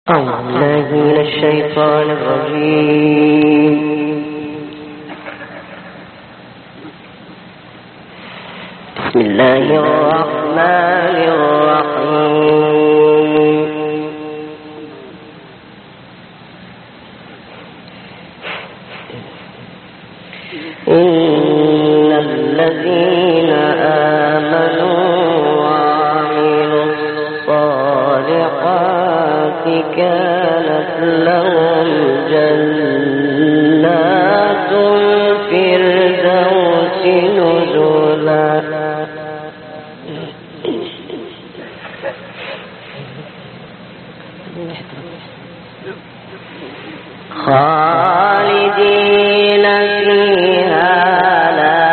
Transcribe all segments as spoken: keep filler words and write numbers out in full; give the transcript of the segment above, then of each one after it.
أعوذ بالله من الشيطان الرجيم. بسم الله الرحمن الرحيم. إن الذين آمنوا وعملوا الصالحات كانت لهم جنات الفردوس نزلا. خالدين فيها لا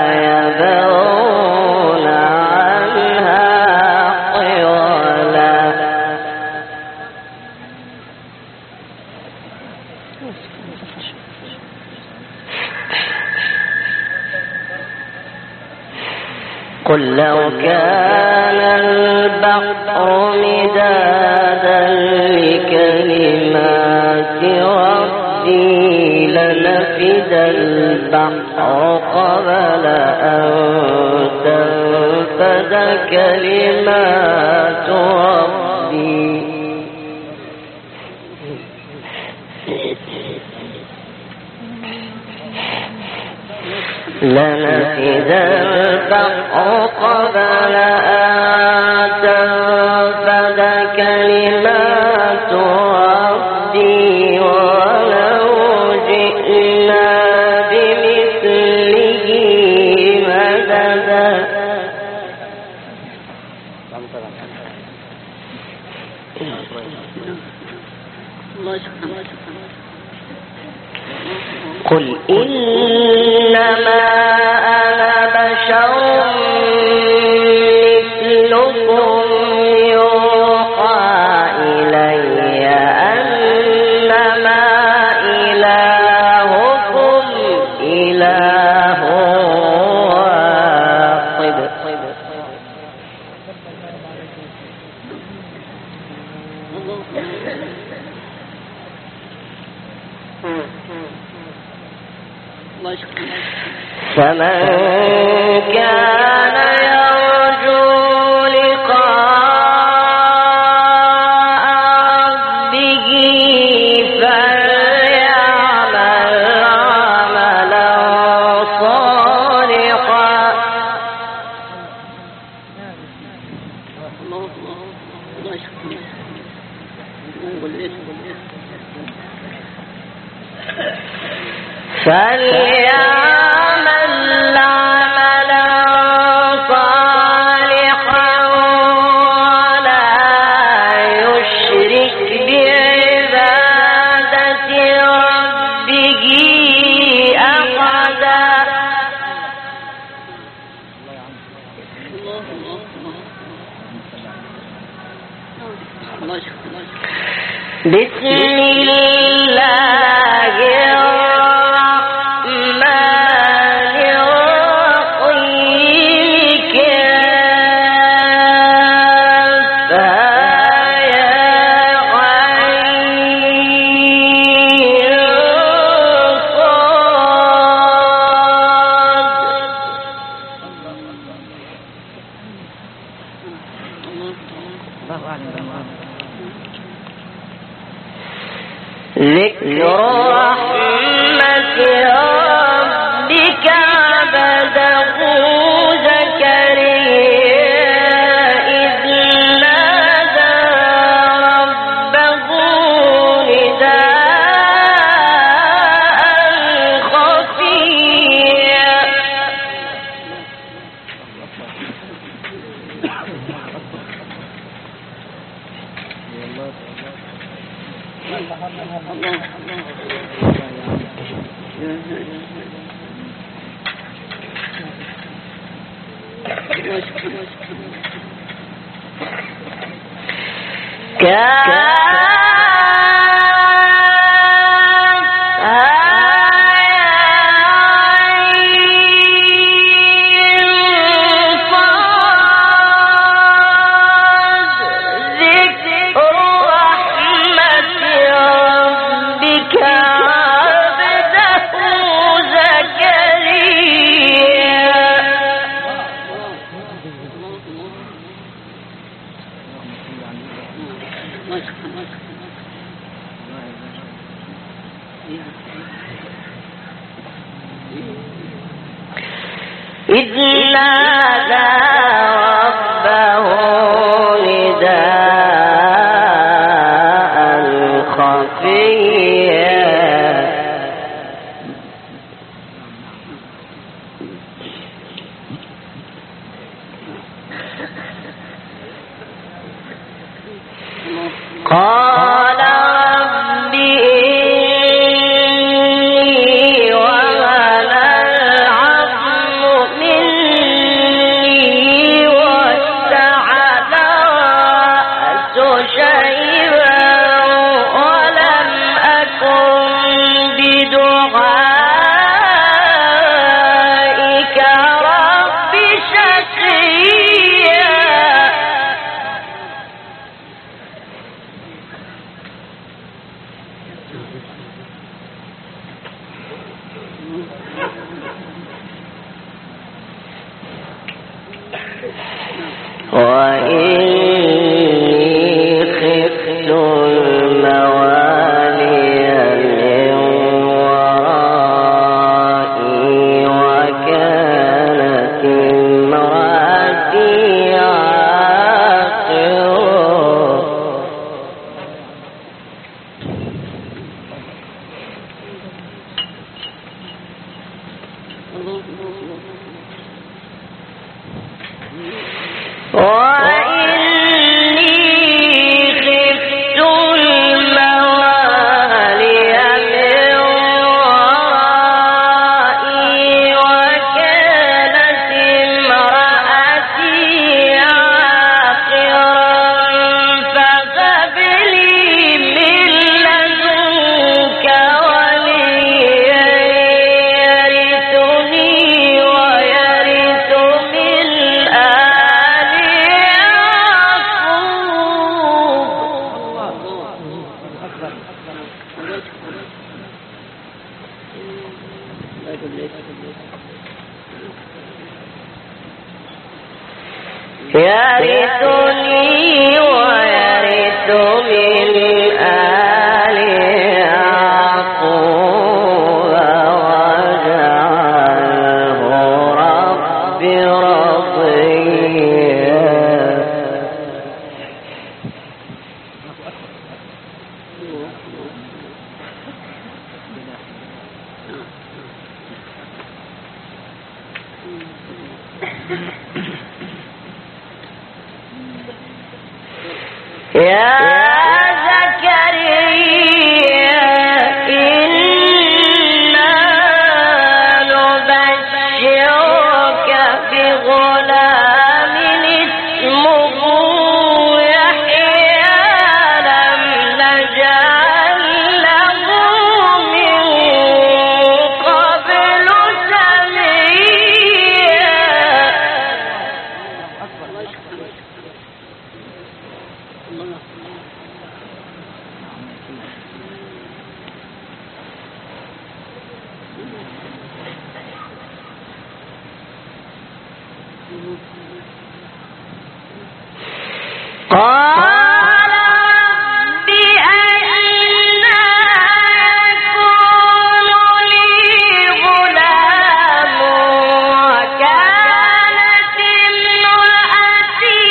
يبغون عنها حولا. قل لو كان البحر مدادا لكلمات ربي لنفد البحر قبل أن تنفد كلمات ربي لنفد البحر قبل أن تنفد كلمات ربي ولو جئنا بمثله مددا. قل إنما أنا بشر مثلكم يوحى إلي أنما إلهكم إله واحد. فمن كان يرجو لقاء ربه فليعمل عملا صالحا. فليعمل عملا صالحا ولا يشرك بعبادة ربه أحدا. بسم الله الرحمن الرحيم. كافها يا عين صاد. ذكر رحمة ربك عبده زكريا إذ نادى ربه نداء خفيا. ذكر رحمة إذ نادى ربه نداء خفيا قال رب إني وهن العظم مني واشتعل الرأس شيبا ولم أكن بدعائك رب شقيا وإني خفت الموالي من ورائي وكانت امرأتي عاقرا يرثني ويرث من آل يعقوب واجعله رب رضيا يا زكريا إنا نبشرك بغلام اسمه يحيى لم نجعل له من قبل سميا قال رب أنى يكون لي غلام وكانت امرأتي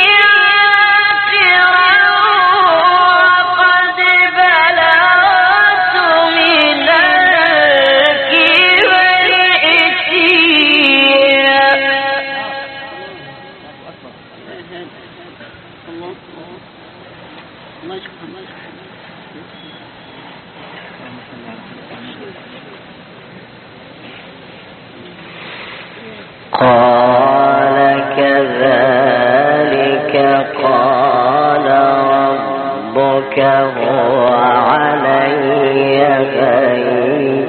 عاقرا وقد بلغت من الكبر عتيا قال كذلك قال ربك هو علي هين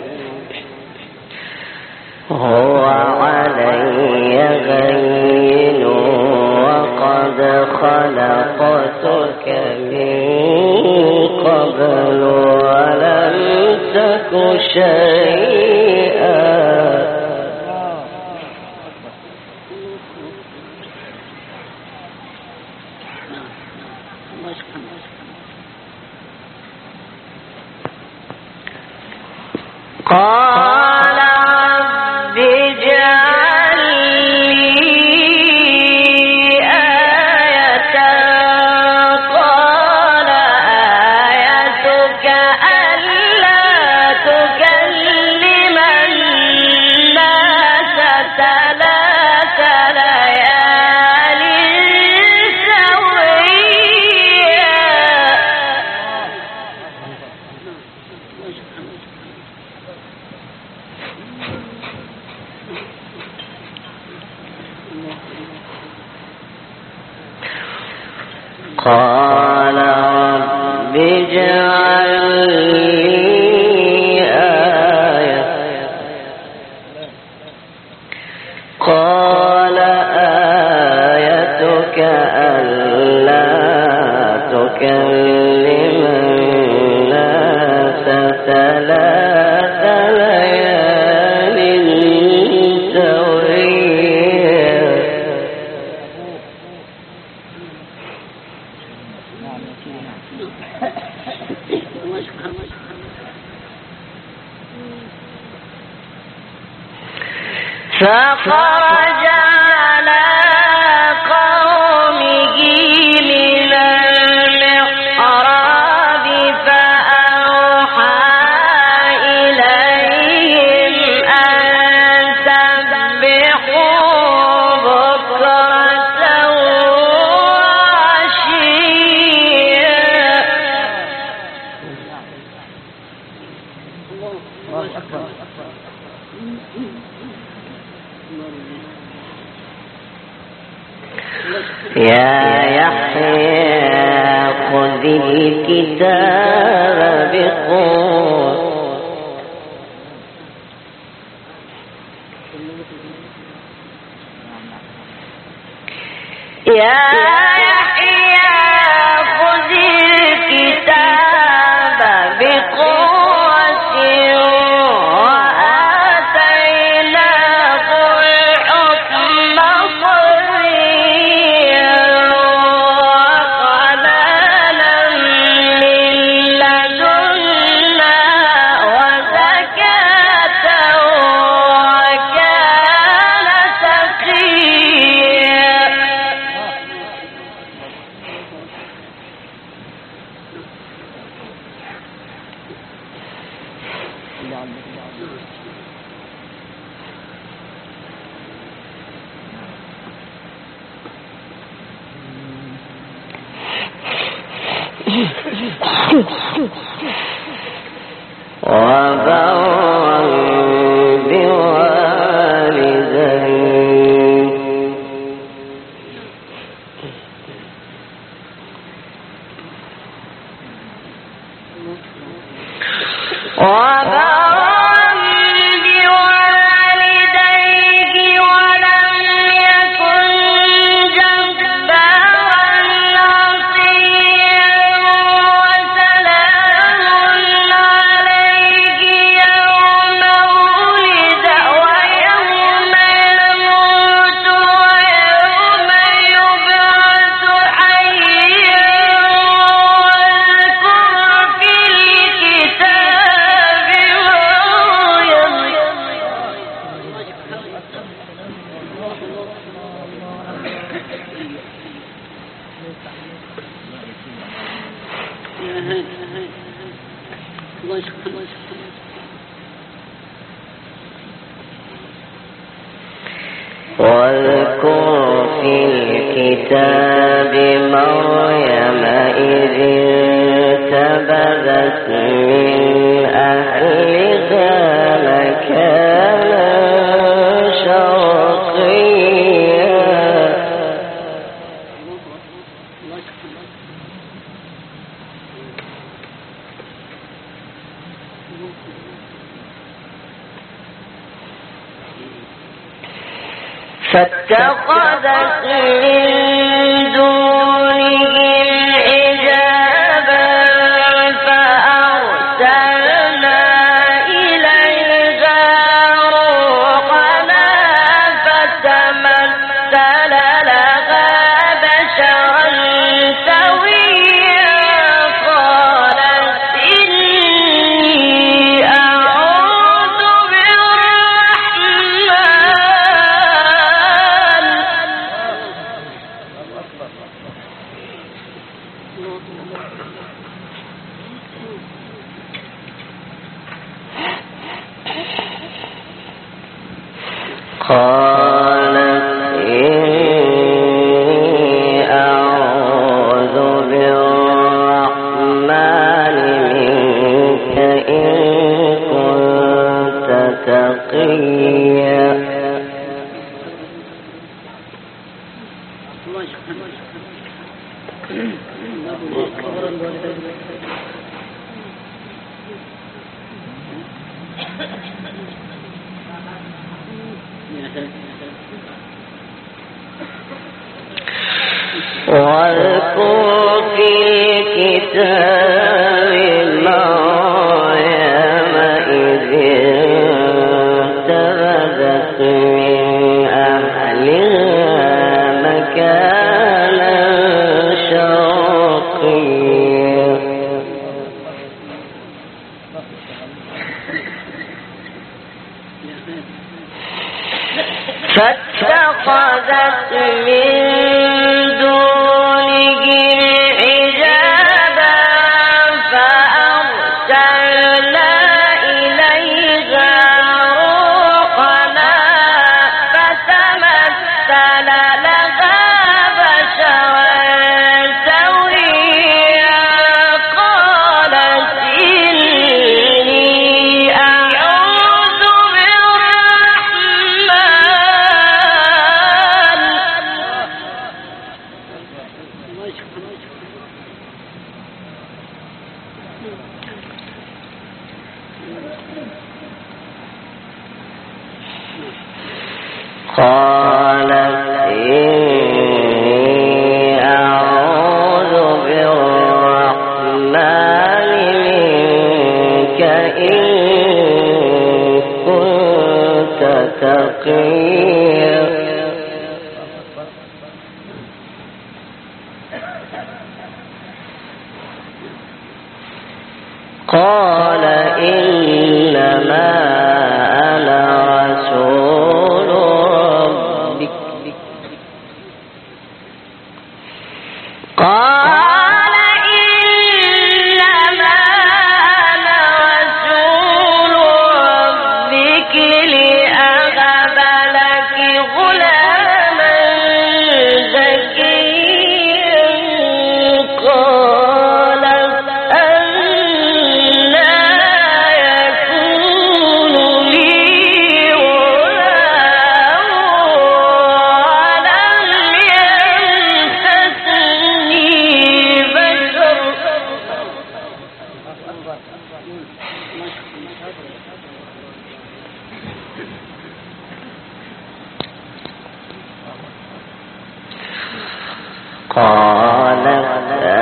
هو علي هين وقد خلقتك من قبل ولم تك شيئا قال رب اجعل لي آية قال آيتك ألا تكلم الناس ثلاث ليال سويا. قال رب اجعل لي آية قال آيتك ألا تكلم الناس ثلاث ليال سويا. فخرج على قومه من المحراب فأوحى إليهم أن سبحوا بكرة وعشيا. يا يحيى خذ الكتاب بقوة يا يحيى خذ الكتاب بقوة وآتيناه الحكم صبيا وقلالا من لدنا وزكاة وكان تقيا. وبرا بوالديه ولم يكن جبارا عصيا وسلام عليه يوم ولد ويوم يموت ويوم يبعث حيا. واذكر في الكتاب واذكر في الكتاب مريم إذ انتبذت من أهلها مكانا شرقيا. فاتخذت من دونهم حجابا فأرسلنا إليها روحنا فتمثل لها بشرا سويا. قالت إني أعوذ قالت إني أعوذ بالرحمن منك إن كنت تقيا. واذكر في الكتاب مريم إذ انتبذت من أهلها مكانا شرقيا فاتخذت من قال إنما أنا رسول ربك قال إنما أنا رسول ربك لأهب لك غلاما زكيا قالت قالت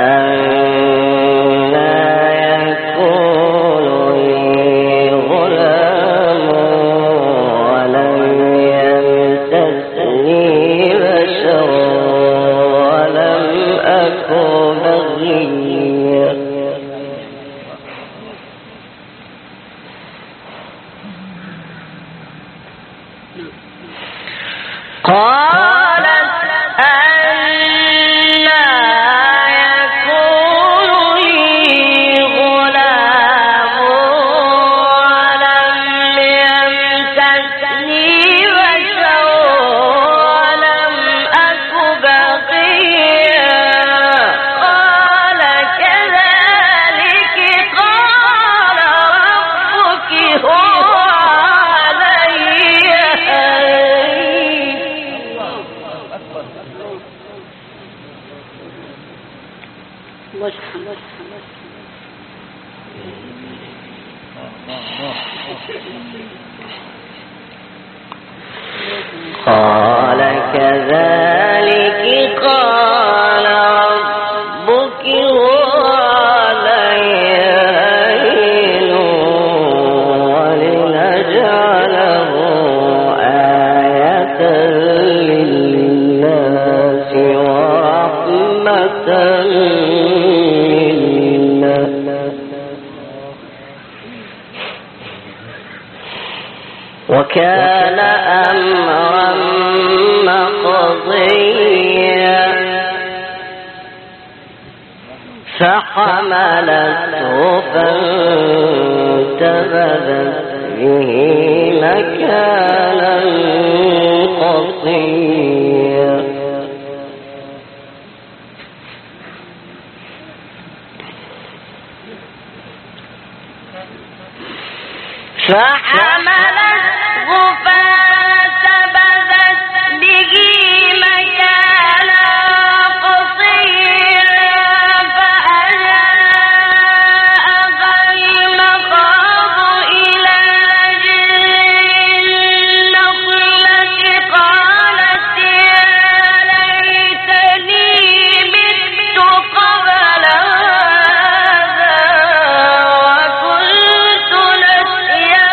أنى يكون لي غلام ولم يمسسني بشر ولم أك بغيا قالت قال كذلك قال ربك هو علي هين ولنجعله آية للناس ورحمة منا وكان أمرا مقضيا فحملته فانتبذت به مكانا قصيا فحملته فانتبذت به مكانا قصيا فأجاءها المخاض إلى جذع النخلة قالت يا ليتني مت قبل هذا وكنت نسيا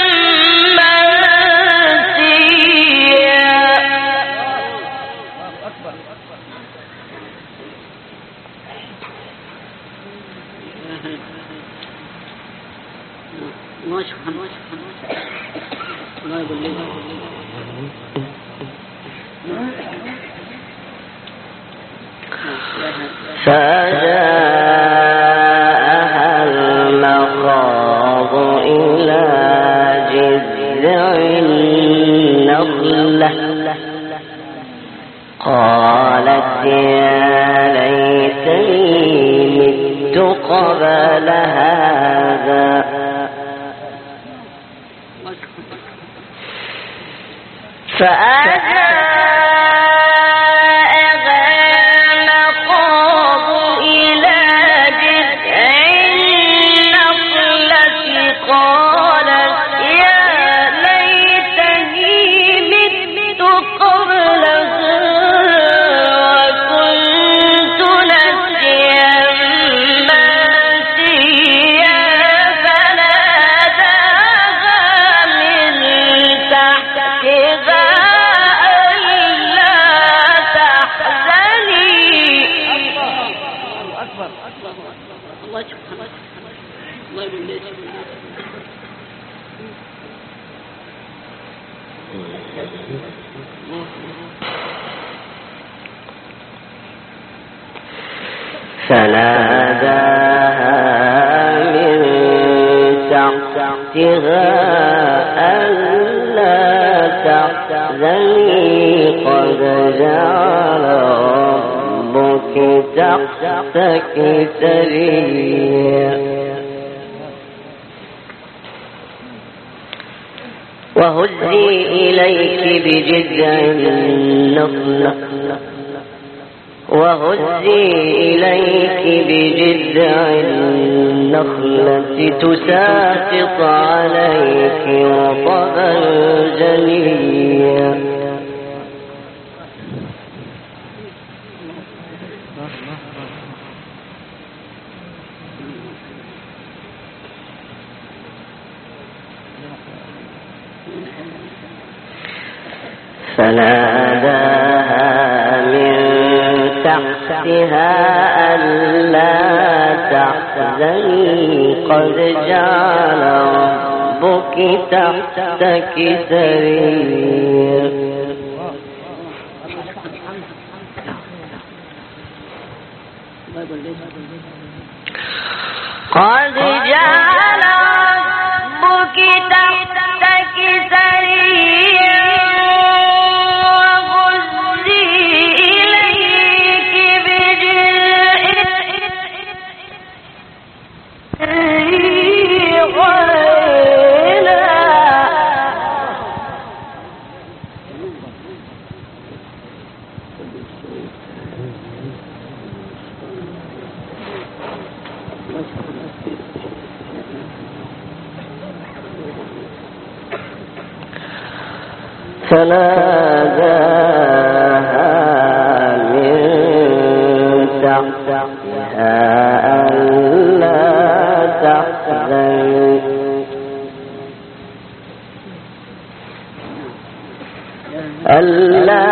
فجاءها المخاض إلى جذع النخلة قالت يا ليتني مت قبل هذا فأجاءها المخاض إلى جذع النخلة قالت يا ليتني مت قبل هذا وكنت نسيا منسيا فناداها من تحتها ألا تحزني فناداها من تحتها ألا تحزني قد جعل ربك تحتك سريا وهزي إليك بجذع النخلة وهزي إليك بجذع النخلة تساقط عليك رطبا جنيا فناداها من تحتها ألا تحزني قد جعل ربك تحتك سريا قد جعل ربك تحتك سريا وهزي إليك بجذع النخلة فناداها من تحتها ألا تحزن ألا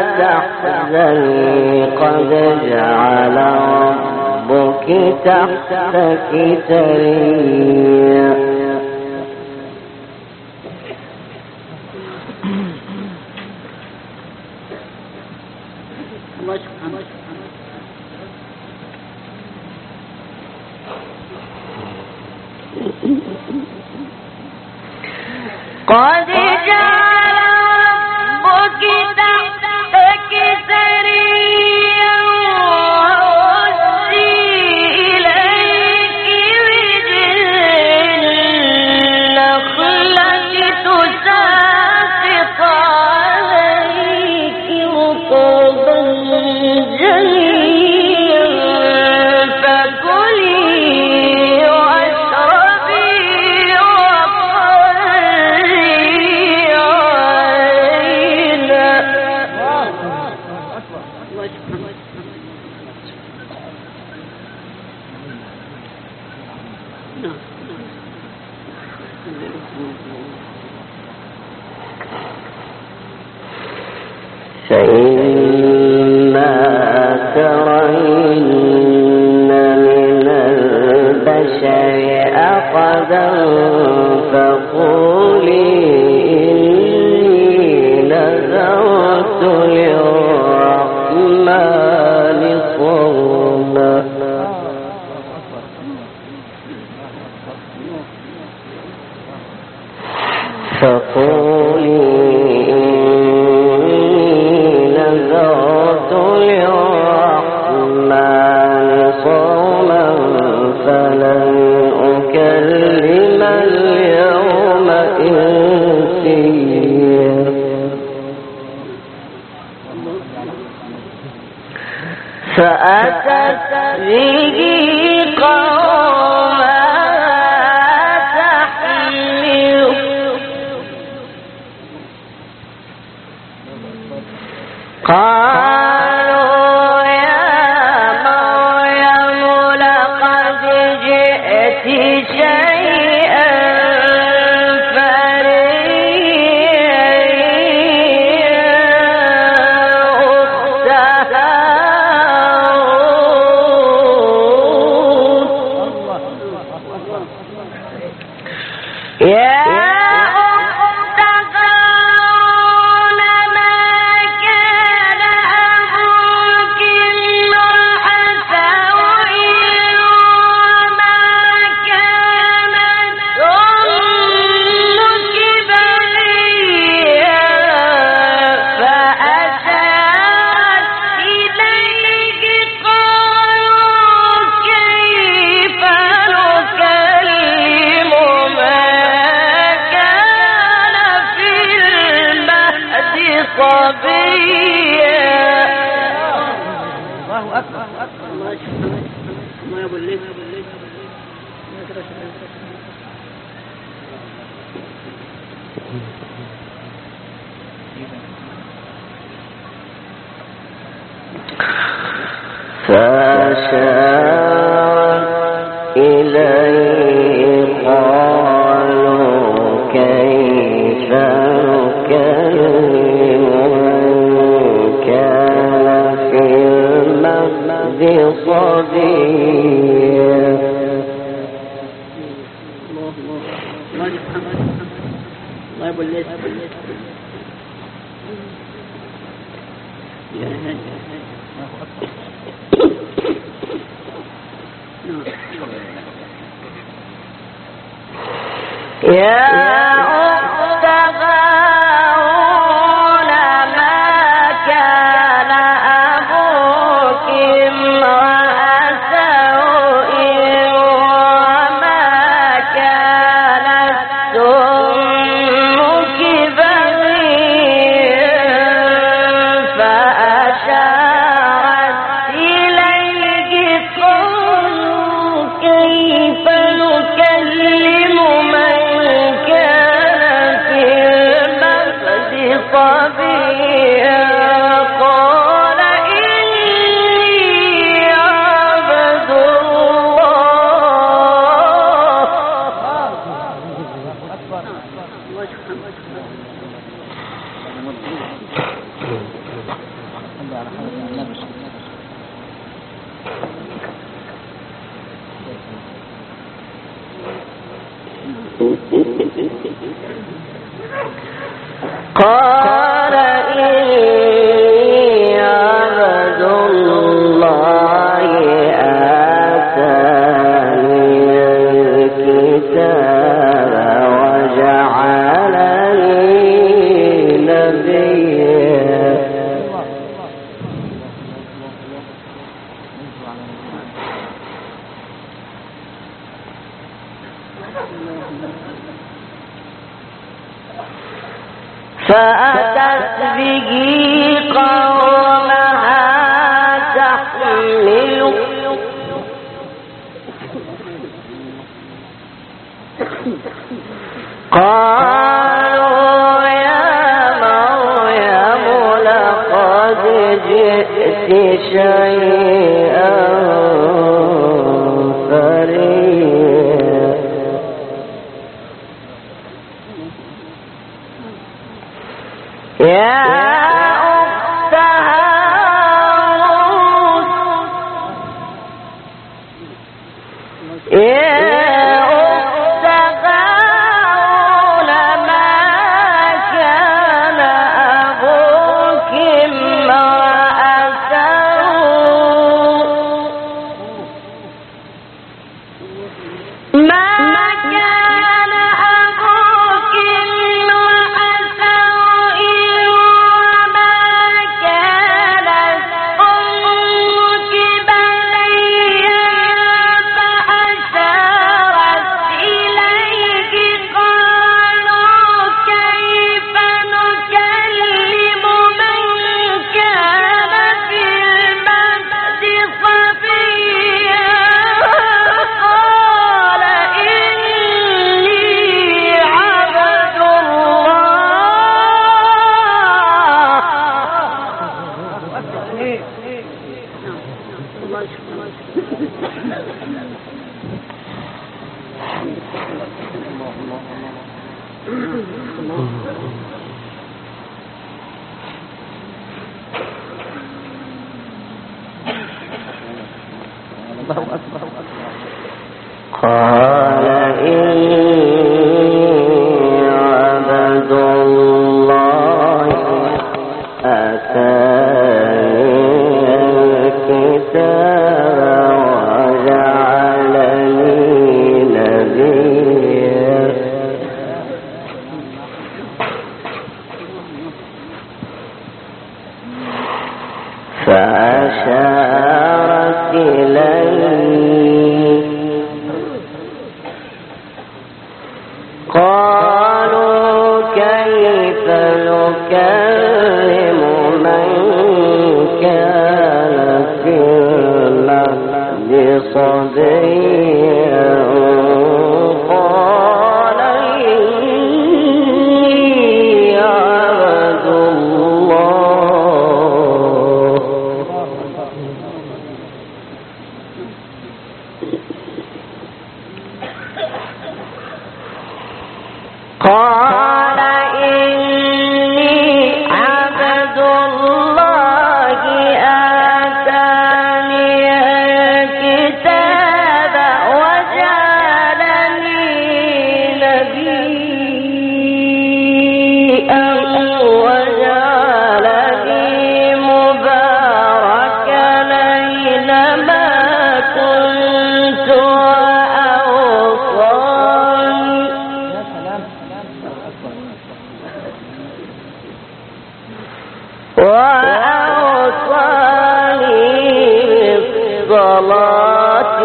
تحزني قد جعل ربك تحتك سريا قد جعل ربك تحتك سريا وهزي إليك بجذع النخلة تساقط عليك رطبا جنيا فكلي واشربي فإما ترين من البشر أحدا فقولي إني نذرت للرحمن صوما فقولي فلن أكلم اليوم إنسيا فأتت به قومها تحمله قالوا يا مريم لقد جئت شيئا فريا أخت هارون يا فأشارت إليه قالوا كيف نكلم من كان في المهد صبيا الله يقول ليس يا أخت هارون ما كان أبوك امرأ سوء وما كانت أمك بغيا فأشارت إليه قالوا كيف نكلم من صبيا قال إني عبد قال إني عبد الله آتاني الكتاب وجعلني فأتت به قومها تحمله قالوا يا مريم لقد جئت شيئا فريا يا أخت هارون يا أخت هارون ما كان أبوك امرأ سوء ما كان أبوك امرأ سوء وما كانت أمك بغيا فأشارت إليه قالوا كيف نكلم من كان في المهد صبيا قال إني عبد قال إني عبد الله آتاني الكتاب وجعلني نبيا فأشارت إليه قالوا كيف نكلم من كان في المهد صبيا قال إني عبد الله قال إني عبد الله آتاني الكتاب وجعلني نبيا وجعلني مباركا أينما كنت وأوصاني وأوصاني بالصلاة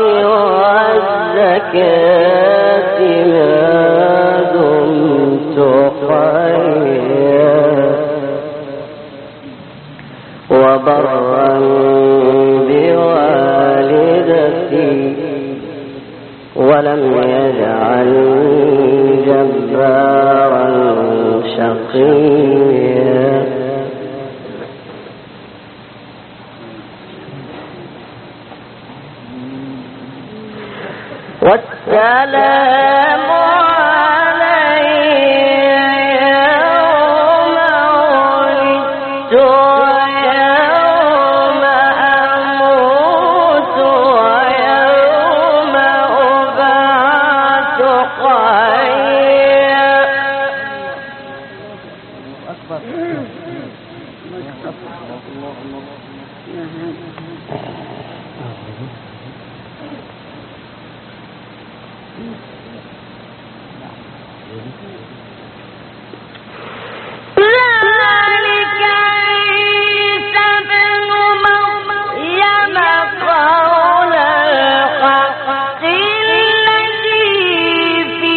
والزكاة ما دمت حيا وبرا بوالدتي ولم يجعلني جبارا شقيا والسلام علي يوم ولدت ويوم أموت ويوم أبعث حيا ذلك عيسى ابن مريم قول الحق الذي فيه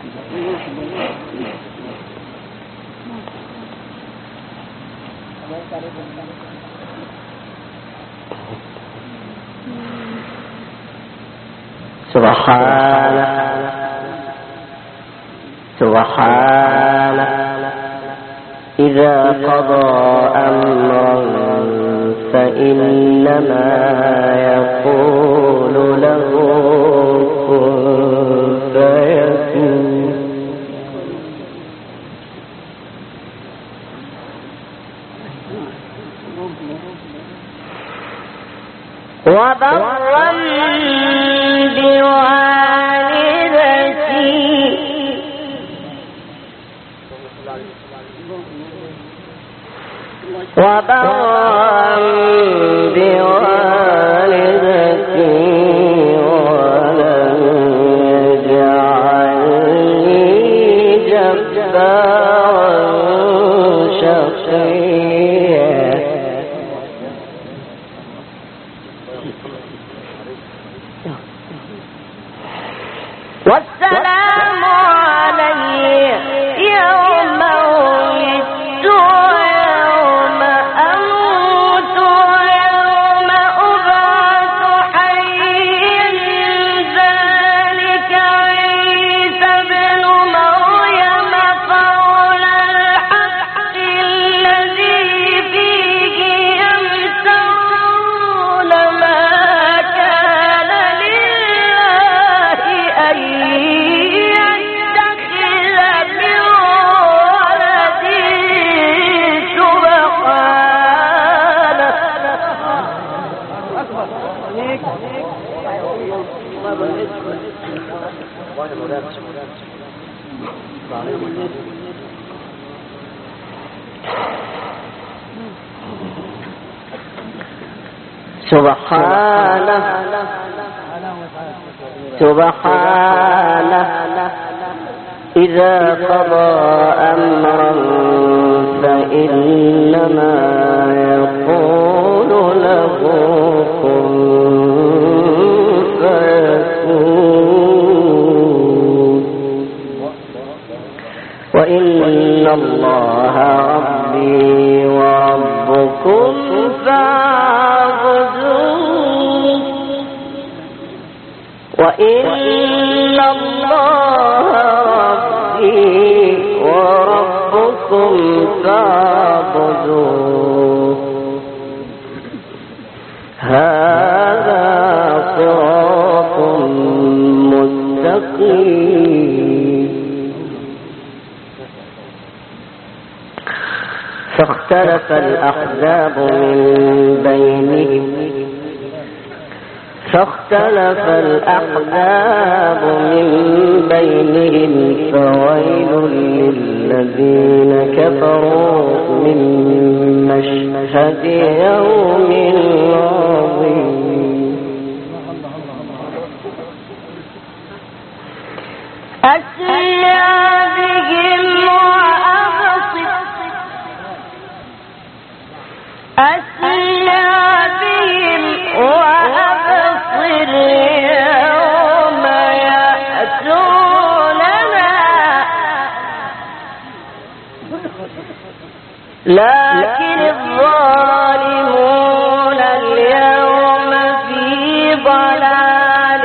سبحانه سبحانه إذا قضى أمرا فإنما يقول له كن فيكون. وبرا بوالدتي وبرا بوالدتي ولم يجعلني جبارا شقيا. والسلام علي يوم ولدت ويوم أموت ويوم أبعث حيا ذلك عيسى ابن مريم قول الحق الذي فيه يمترون ما كان لله أن سبحانه سبحانه إذا قضى أمرا فإنما يقول له كن فيكون. وإن الله ربي وربكم فاعبدوه. وإن الله ربي وربكم فاعبدوه. هذا صراط مستقيم. فاختلف الأحزاب من بينهم فاختلف الأحزاب من بينهم فويل للذين كفروا من مشهد يوم عظيم. أسمع بهم وأبصر أسمع بهم وأبصر يوم يأتوننا لكن الظالمون اليوم في ضلال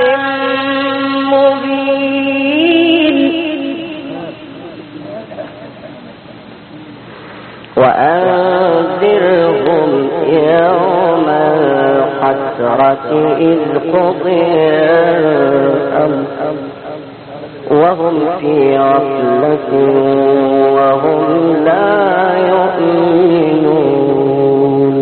مبين. وأنذرهم يوم الحسرة إذ قضي الأمر وهم في غفلة وهم لا يؤمنون.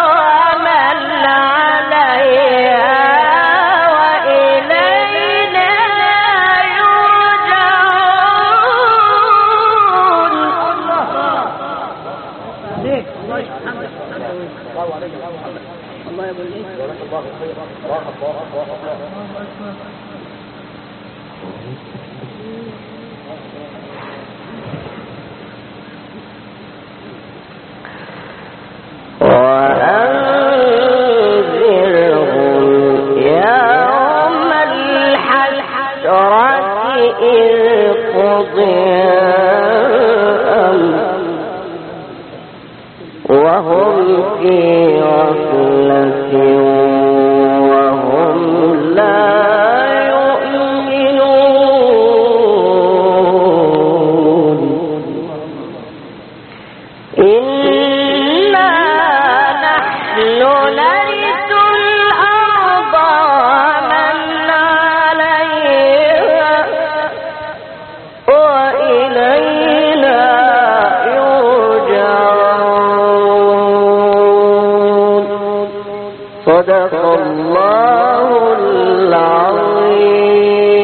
وإلينا وهم في غفلة وهم لا يؤمنون إنا نحن نرث الأرض ومن عليها وإلينا صدق الله العظيم.